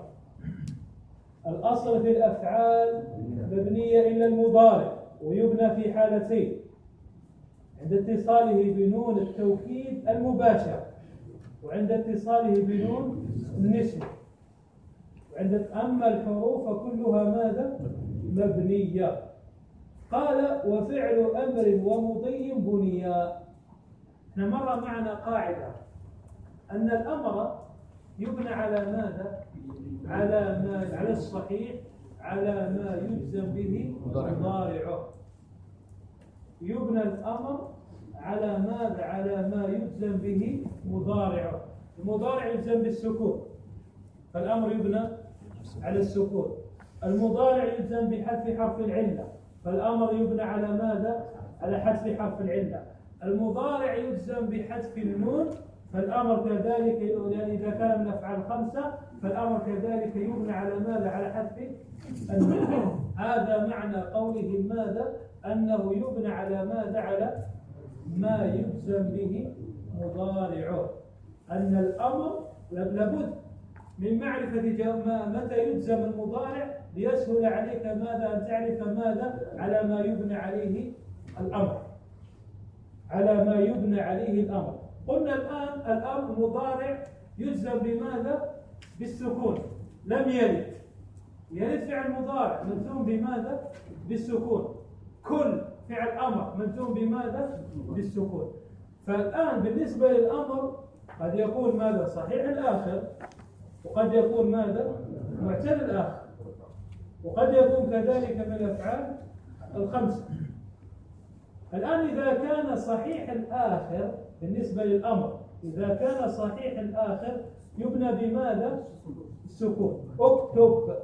الأصل في الأفعال مبنية إلا المضارع، ويبنى في حالتين: عند اتصاله بنون التوكيد المباشر، وعند اتصاله بنون النسوة. وعند أما الحروف فكلها ماذا؟ مبنية. قال وفعل أمر ومضي بنيا. احنا مر معنا قاعدة أن الأمر يبنى على ماذا؟ على ما على الصحيح، على ما يجزم به مضارعه. يبنى الأمر على ماذا؟ على ما يجزم به مضارعه. المضارع يجزم بالسكون، فالأمر يبنى على السكون. المضارع يجزم بحذف حرف العلة، فالأمر يبنى على ماذا؟ على حذف حرف العلة. المضارع يجزم بحذف النون، فالأمر كذلك، يعني إذا كان من أفعال خمسة فالأمر كذلك يبنى على ماذا؟ على حذف النون. هذا معنى قوله ماذا؟ أنه يبنى على ماذا؟ على ما يجزم به مضارعه. أن الأمر لابد من معرفة متى يجزم المضارع ليسهل عليك ماذا؟ أن تعرف ماذا؟ على ما يبنى عليه الأمر، على ما يبنى عليه الأمر. قلنا الآن الأمر مضارع يجزم بماذا؟ بالسكون. لم يرد، يرد فعل مضارع مجزوم بماذا؟ بالسكون. كل فعل أمر مجزوم بماذا؟ بالسكون. فالآن بالنسبة للأمر قد يكون ماذا؟ صحيح الآخر، وقد يكون ماذا؟ معتل الآخر، وقد يكون كذلك من الأفعال الخمسة. الآن إذا كان صحيح الآخر بالنسبة للأمر، إذا كان صحيح الآخر يبنى بماذا؟ السكون. اكتب،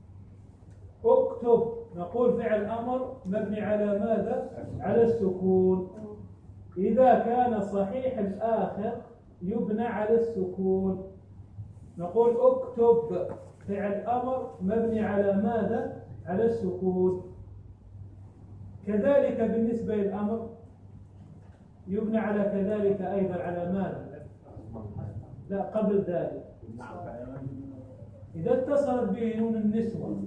اكتب، نقول فعل أمر مبني على ماذا؟ على السكون. إذا كان صحيح الآخر يبنى على السكون. نقول اكتب فعل أمر مبني على ماذا؟ على السكون. كذلك بالنسبة للأمر يبنى على كذلك أيضا على ماذا؟ لا، قبل ذلك إذا اتصلت به نون النسوة.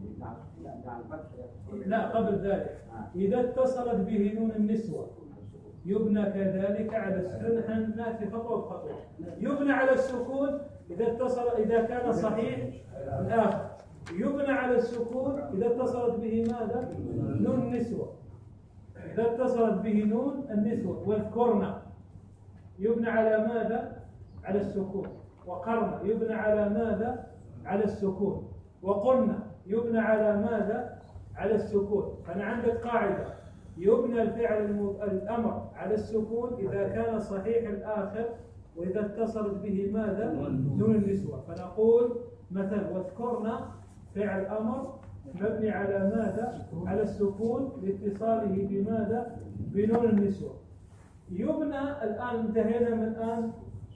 لا، قبل ذلك إذا اتصلت به نون النسوة يبنى كذلك على السكون. نأتي خطوة بخطوة. يبنى على السكون إذا اتصل، إذا كان صحيح الآخر. يبنى على السكون إذا اتصلت به ماذا؟ نون النسوة. إذا اتصلت به نون النسوة. واذكرنا يبنى على ماذا؟ على السكون. وقرنا يبنى على ماذا؟ على السكون. وقلنا يبنى على ماذا؟ على السكون. فأنا عندك قاعدة: يبنى الفعل الأمر على السكون إذا كان صحيح الآخر، وإذا اتصلت به ماذا؟ نون النسوة. فنقول مثلا واذكرنا فعل أمر مبني على ماذا؟ على السكون لاتصاله بماذا؟ بنون النسوة. يبنى، الآن انتهينا من الآن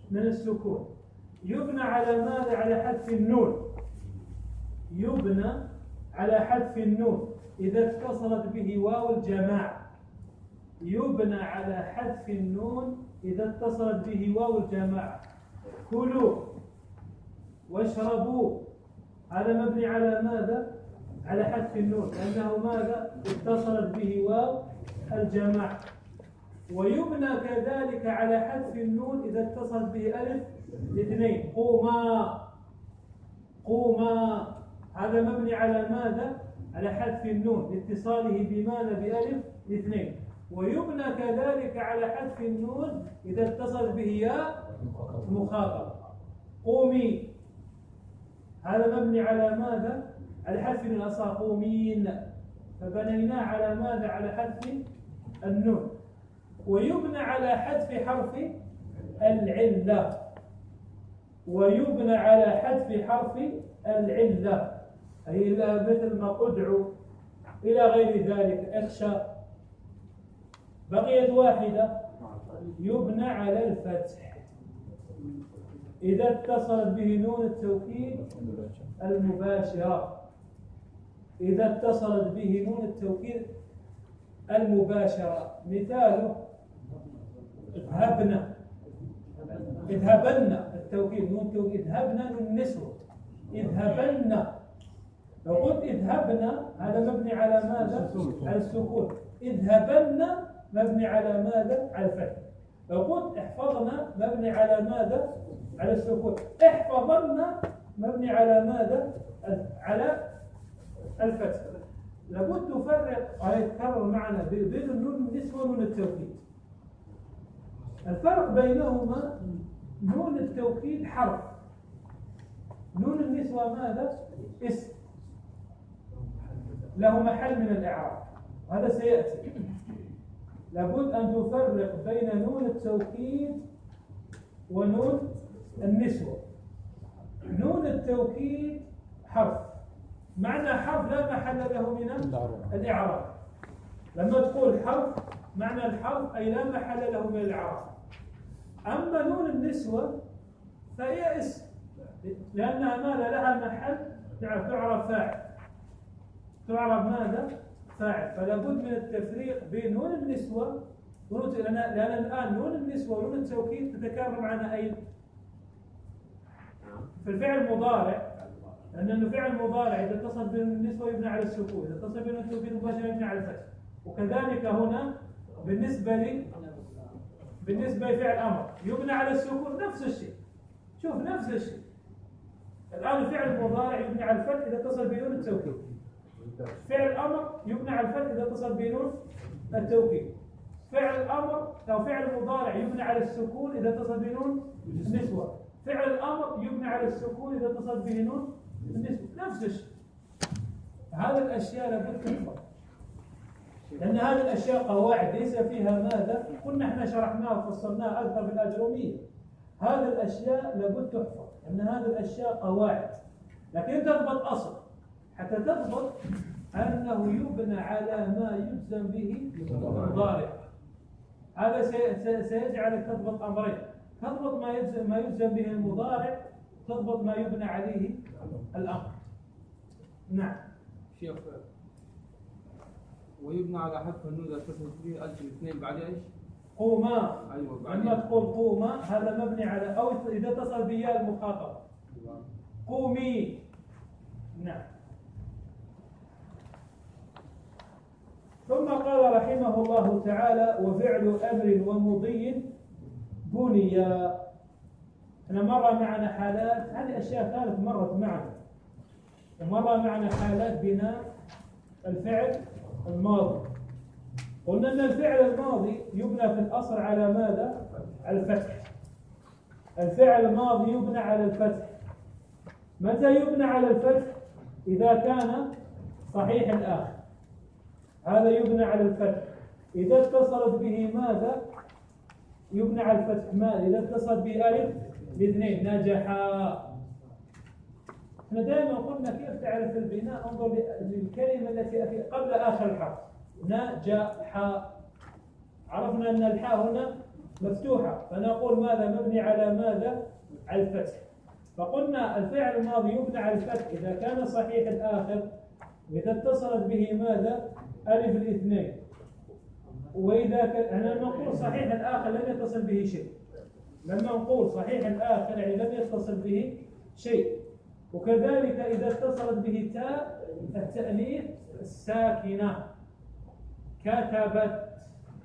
من السكون. يبنى على ماذا؟ على حذف النون. يبنى على حذف النون إذا اتصلت به واو الجماعة. يبنى على حذف النون إذا اتصلت به واو الجماعة. كلوا واشربوا، هذا مبني على ماذا؟ على حذف النون لأنه ماذا؟ اتصلت به واو الجماعة. ويبنى كذلك على حذف النون إذا اتصلت به ألف الاثنين. قوما، قوما، هذا مبني على ماذا؟ على حذف النون لاتصاله بماذا؟ بألف الاثنين. ويبنى كذلك على حذف النون إذا اتصل به ياء مخاطب. قومي، هذا مبني على ماذا؟ على حذف النون أصلا قومين، فبنيناه على ماذا؟ على حذف النون. ويبنى على حذف حرف العلة. ويبنى على حذف حرف العلة أي مثل ما أدعو إلى غير ذلك، اخشى. بقيت واحدة، يبنى على الفتح إذا اتصلت به نون التوكيد المباشرة. إذا اتصلت به نون التوكيد المباشرة. مثاله اذهبنا، اذهبنا التوكيد نون التوكيد، اذهبنا نون النسوة، اذهبنا. لو قلت اذهبنا هذا مبني على ماذا؟ على السكون. اذهبنا مبني على ماذا؟ على الفتح. لو قلت احفظنا مبني على ماذا؟ على السكون. احفظنا مبني على ماذا؟ على الفتح. لابد تفرق، يتكرر معنا بين النون النسوة ونون التوكيد. الفرق بينهما نون التوكيد حرف، نون النسوة ماذا؟ اسم له محل من الإعراب، هذا سيأتي. لابد أن تفرق بين نون التوكيد ونون النسوة. نون التوكيد حرف، معنى حرف لا محل له من الإعراب. لما تقول حرف معنى الحرف أي لا محل له من الإعراب. أما نون النسوة فهي اسم، لأنها ماذا؟ لها محل، تعرف فاعل، تعرف ماذا؟ فاعل. فلا بد من التفريق بين نون النسوة ونون، لأن الآن نون النسوة ونون التوكيد تتكرر معنا أين؟ في الفعل المضارع، لأن الفعل المضارع إذا اتصل بين النسوة يبنى على السكون، إذا اتصل بين التوكيد مباشرة يبنى على الفتح. وكذلك هنا بالنسبة لي بالنسبة لفعل أمر يبنى على السكون نفس الشيء. شوف نفس الشيء. الآن الفعل المضارع يبنى على الفتح إذا اتصل بنون التوكيد. فعل أمر يبنى على الفتح إذا اتصل بنون التوكيد. فعل الأمر أو فعل المضارع يبنى على السكون إذا اتصل بنون النسوة. فعل الأمر يبنى على السكون إذا اتصل بنون النسوة. نفس الشيء. هذه الأشياء لابد تحفظ، لأن هذه الأشياء قواعد ليس فيها ماذا؟ كنا احنا شرحناها وفصلناها أكثر في الأجرومية. هذه الأشياء لابد تحفظ، لأن هذه الأشياء قواعد، لكن تضبط أصل حتى تضبط أنه يبنى على ما يجزم به مضارع. هذا سيجعلك تضبط أمرين، تضبط ما يجزم ما يجزم به المضارع، تضبط ما يبنى عليه الأمر. نعم شيخ، ويبنى على حذف النون إذا اتصلت به ألف الاثنين بعد ايش؟ قوما. أيوة لما تقول قوما هذا مبني على، أو إذا اتصل بياء المخاطب قومي. نعم. ثم قال رحمه الله تعالى: وفعل أمر ومضي بنيا. احنا مر معنا حالات، هذه أشياء ثالث مرت معنا، ومر معنا حالات بناء الفعل الماضي. قلنا أن الفعل الماضي يبنى في الأصل على ماذا؟ على الفتح. الفعل الماضي يبنى على الفتح. متى يبنى على الفتح؟ إذا كان صحيح الآخر، هذا يبنى على الفتح. إذا اتصلت به ماذا؟ يبنى على الفتح. ماذا؟ إذا اتصلت بألف باثنين، نجحا. احنا دائما قلنا كيف تعرف البناء، انظر للكلمة التي قبل آخر الحرف. نجحا، عرفنا أن الحاء هنا مفتوحة، فنقول ماذا مبني على ماذا؟ على الفتح. فقلنا الفعل الماضي يبنى على الفتح إذا كان صحيح الآخر، وإذا اتصلت به ماذا؟ ألف الاثنين. وإذا كان لما نقول صحيح الآخر لم يتصل به شيء، لما نقول صحيح الآخر يعني لم يتصل به شيء. وكذلك إذا اتصلت به تاء التأنيث الساكنة، كتبت،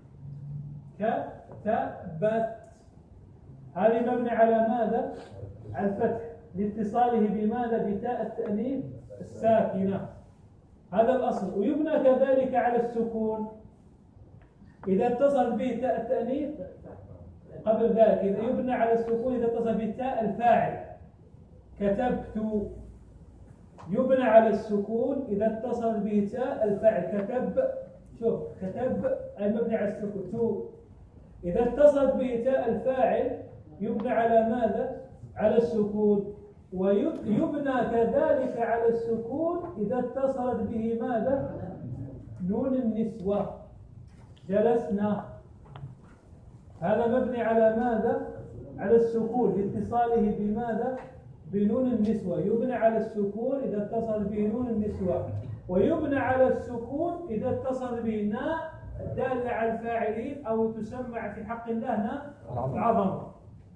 كتبت، هذه مبني على ماذا؟ على الفتح لاتصاله بماذا؟ بتاء التأنيث الساكنة، هذا الأصل. ويبنى كذلك على السكون إذا اتصل به تاء التأنيث قبل ذلك، إذا يبنى على السكون إذا اتصل بتاء الفاعل، كتبت، يبنى على السكون إذا اتصل به تاء الفاعل، كتب، شوف كتب أي مبني على السكون، تو. إذا اتصلت به تاء الفاعل يبنى على ماذا؟ على السكون. ويبنى كذلك على السكون إذا اتصلت به ماذا؟ نون النسوة، جلسنا، هذا مبني على ماذا؟ على السكون لاتصاله بماذا؟ بنون النسوة. يبنى على السكون إذا اتصل به نون النسوة، ويبنى على السكون إذا اتصل به ناء الدالة على الفاعلين، أو تسمى في حق الله ناء العظمة.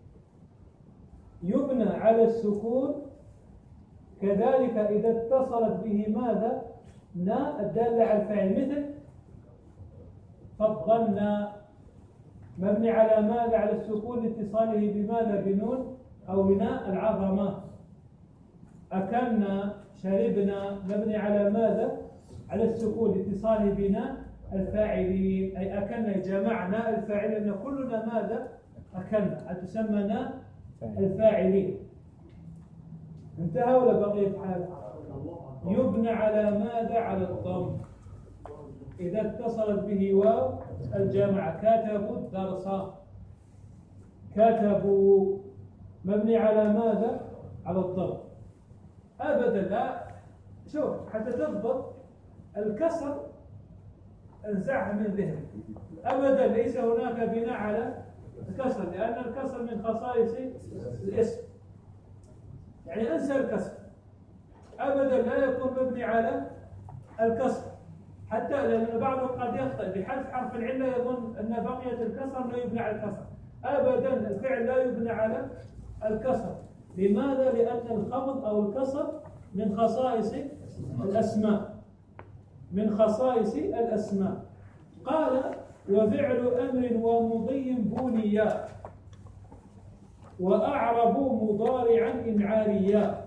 يبنى على السكون كذلك إذا اتصلت به ماذا؟ ناء الدالة على الفاعل، مثل فضلنا، مبني على ماذا؟ على السكون لاتصاله بماذا؟ بنون أو بناء العظمة. أكلنا، شربنا، مبني على ماذا؟ على السكون لاتصاله بناء الفاعلين، أي أكلنا جمعنا الفاعل، لأن كلنا ماذا؟ أكلنا، تسمى ناء الفاعلين. انتهى ولا بقيت حال؟ يبنى على ماذا؟ على الضم إذا اتصلت به واو الجماعة، كتبوا الدرس، كتبوا، مبني على ماذا؟ على الضم. أبدا لا، شوف حتى تضبط الكسر انزعها من ذهنك، أبدا ليس هناك بناء على الكسر، لأن الكسر من خصائص الاسم، يعني انسى الكسر، أبدا لا يكون مبني على الكسر، حتى لأن بعضهم قد يخطئ بحذف حرف العلة يظن أن بقية الكسر لا يبنى على الكسر، أبدا الفعل لا يبنى على الكسر. لماذا؟ لأن الخفض أو الكسر من خصائص الأسماء، من خصائص الأسماء. قال وفعل أمر ومضي بنيا، وأعرب مضارعا إن عاريا.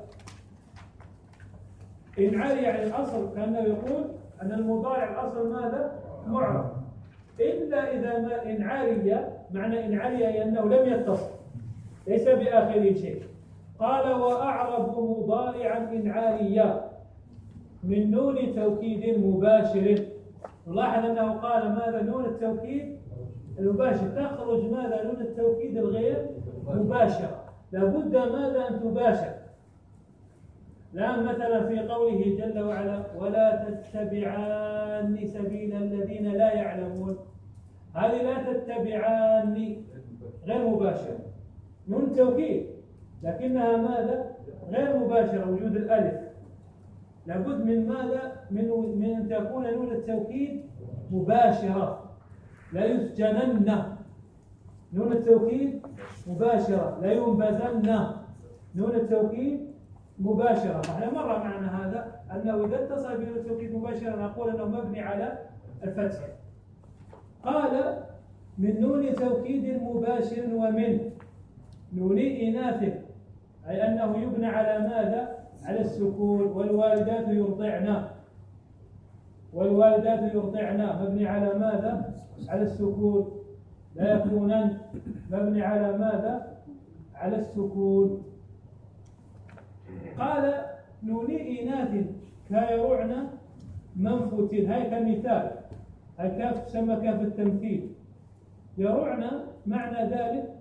إن عاري يعني الأصل، كأنه يقول أن المضارع الأصل ماذا؟ معرب، إلا إذا ما إن عاري، معنى إن عاري أنه لم يتصل، ليس بآخره شيء. قال وأعرب مضارعا إن عاريا من نون توكيد مباشر. نلاحظ أنه قال ماذا؟ نون التوكيد المباشر، تخرج ماذا؟ نون التوكيد الغير مباشرة، لابد ماذا؟ أن تباشر. الآن مثلا في قوله جل وعلا ولا تتبعان سبيل الذين لا يعلمون، هذه لا تتبعان غير مباشرة، نون توكيد لكنها ماذا؟ غير مباشرة، وجود الألف، لابد من ماذا؟ من من أن تكون نون التوكيد مباشرة، لا يسجنن، نون التوكيد مباشرة، لا ينبذن، نون التوكيد مباشرة. احنا مر معنا هذا أنه إذا اتصل بنون التوكيد مباشرة نقول أنه مبني على الفتح. قال من نون توكيد مباشر ومن نون إناث، أي أنه يبنى على ماذا؟ على السكون. والوالدات يرضعن، والوالدات يرضعن مبني على ماذا؟ على السكون. لا يكونن مبني على ماذا؟ على السكون. قال نون إناث كيرعن منفوت، هاي كمثال، هاي كاف تسمى كاف التمثيل. يرعن معنى ذلك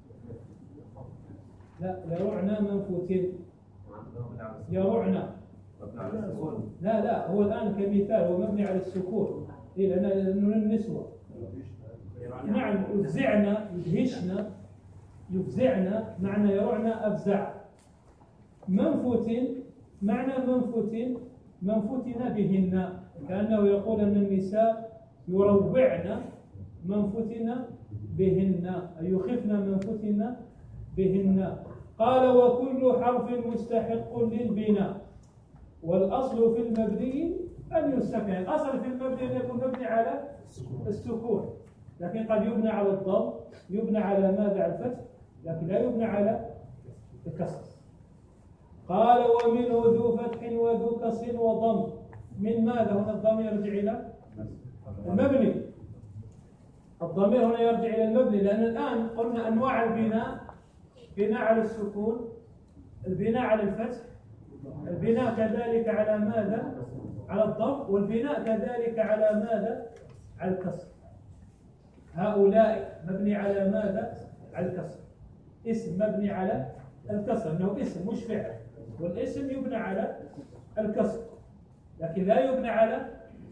لا، يرعن منفوت، يرعن لا لا، هو الآن كمثال، هو مبني على السكون، إيه لأن نون النسوة نعم يفزعنا يدهشنا يفزعنا معنى يرعنا أفزع. منفوت معنى منفوت منفوتنا بهن، كأنه يقول أن النساء يروعن منفوتنا بهن أي يخفن منفوتنا بهن. قال وكل حرف مستحق للبناء والأصل في المبني أن يسكن. الأصل في المبني أن يكون مبني على السكون، لكن قد يبنى على الضم، يبنى على ماذا؟ على الفتح، لكن لا يبنى على الكسر. قال ومنه ذو فتح وذو كسر وضم. من ماذا؟ هنا الضمير يرجع إلى المبني، الضمير هنا يرجع إلى المبني، لأن الآن قلنا أنواع البناء: بناء على السكون، البناء على الفتح، البناء كذلك على ماذا؟ على الضم، والبناء كذلك على ماذا؟ على الكسر. هؤلاء مبني على ماذا؟ على الكسر. اسم مبني على الكسر، انه اسم مش فعل، والاسم يبنى على الكسر، لكن لا يبنى على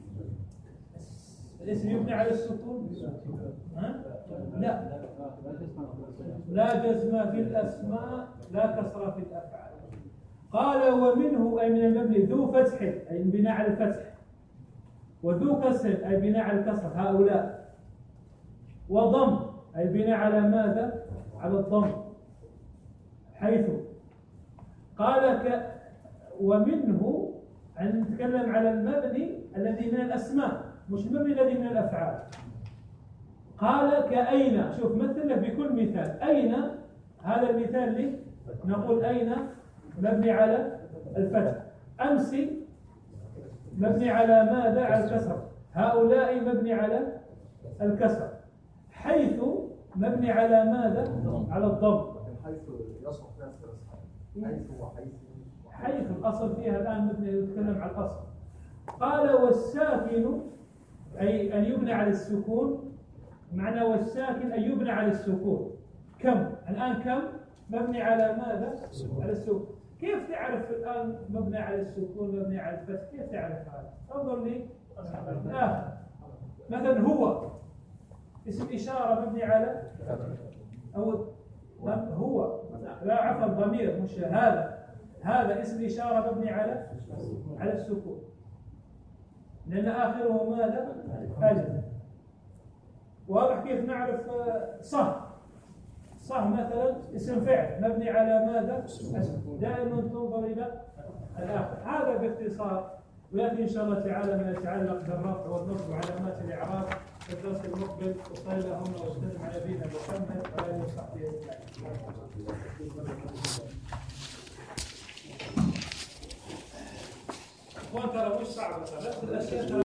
الاسم يبنى على السكون. ها؟ لا لا جزم في الاسماء، لا كسر في الافعال. قال ومنه أي من المبني ذو فتح أي البناء على الفتح، وذو كسر أي بناء على الكسر هؤلاء، وضم أي بناء على ماذا؟ على الضم. حيث قال ك ومنه أن نتكلم على المبني الذي من الأسماء، مش المبني الذي من الأفعال. قال كأين، شوف مثل لك بكل مثال. أين هذا المثال لي نقول أين مبني على الفتح، أمس مبني على ماذا؟ على الكسر، هؤلاء مبني على الكسر، حيث مبني على ماذا؟ على الضم. حيث يصح نفس حيث وحيث حيث الأصل فيها الآن مبني، نتكلم على الأصل. قال والساكن أي أن يبنى على السكون، معنى والساكن أن يبنى على السكون. كم الآن كم مبني على ماذا؟ على السكون. كيف تعرف الآن مبني على السكون مبني على الفتح؟ كيف تعرف هذا؟ انظر لي آه. مثلا هو اسم إشارة مبني على أو هو لا عفوا الضمير مش هذا، هذا اسم إشارة مبني على على السكون، لأن آخره ماذا؟ ألف. واضح كيف نعرف صح؟ صح مثلا اسم فعل مبني على ماذا؟ دائما تنظر إلى الآخر. هذا باختصار، ويأتي إن شاء الله تعالى ما يتعلق بالرفع والنصب وعلامات الإعراب في الدرس المقبل. وصلى اللهم وسلم على نبينا محمد وعلى آله وصحبه أجمعين. اخوان ترى مش صعبة، بس الأشياء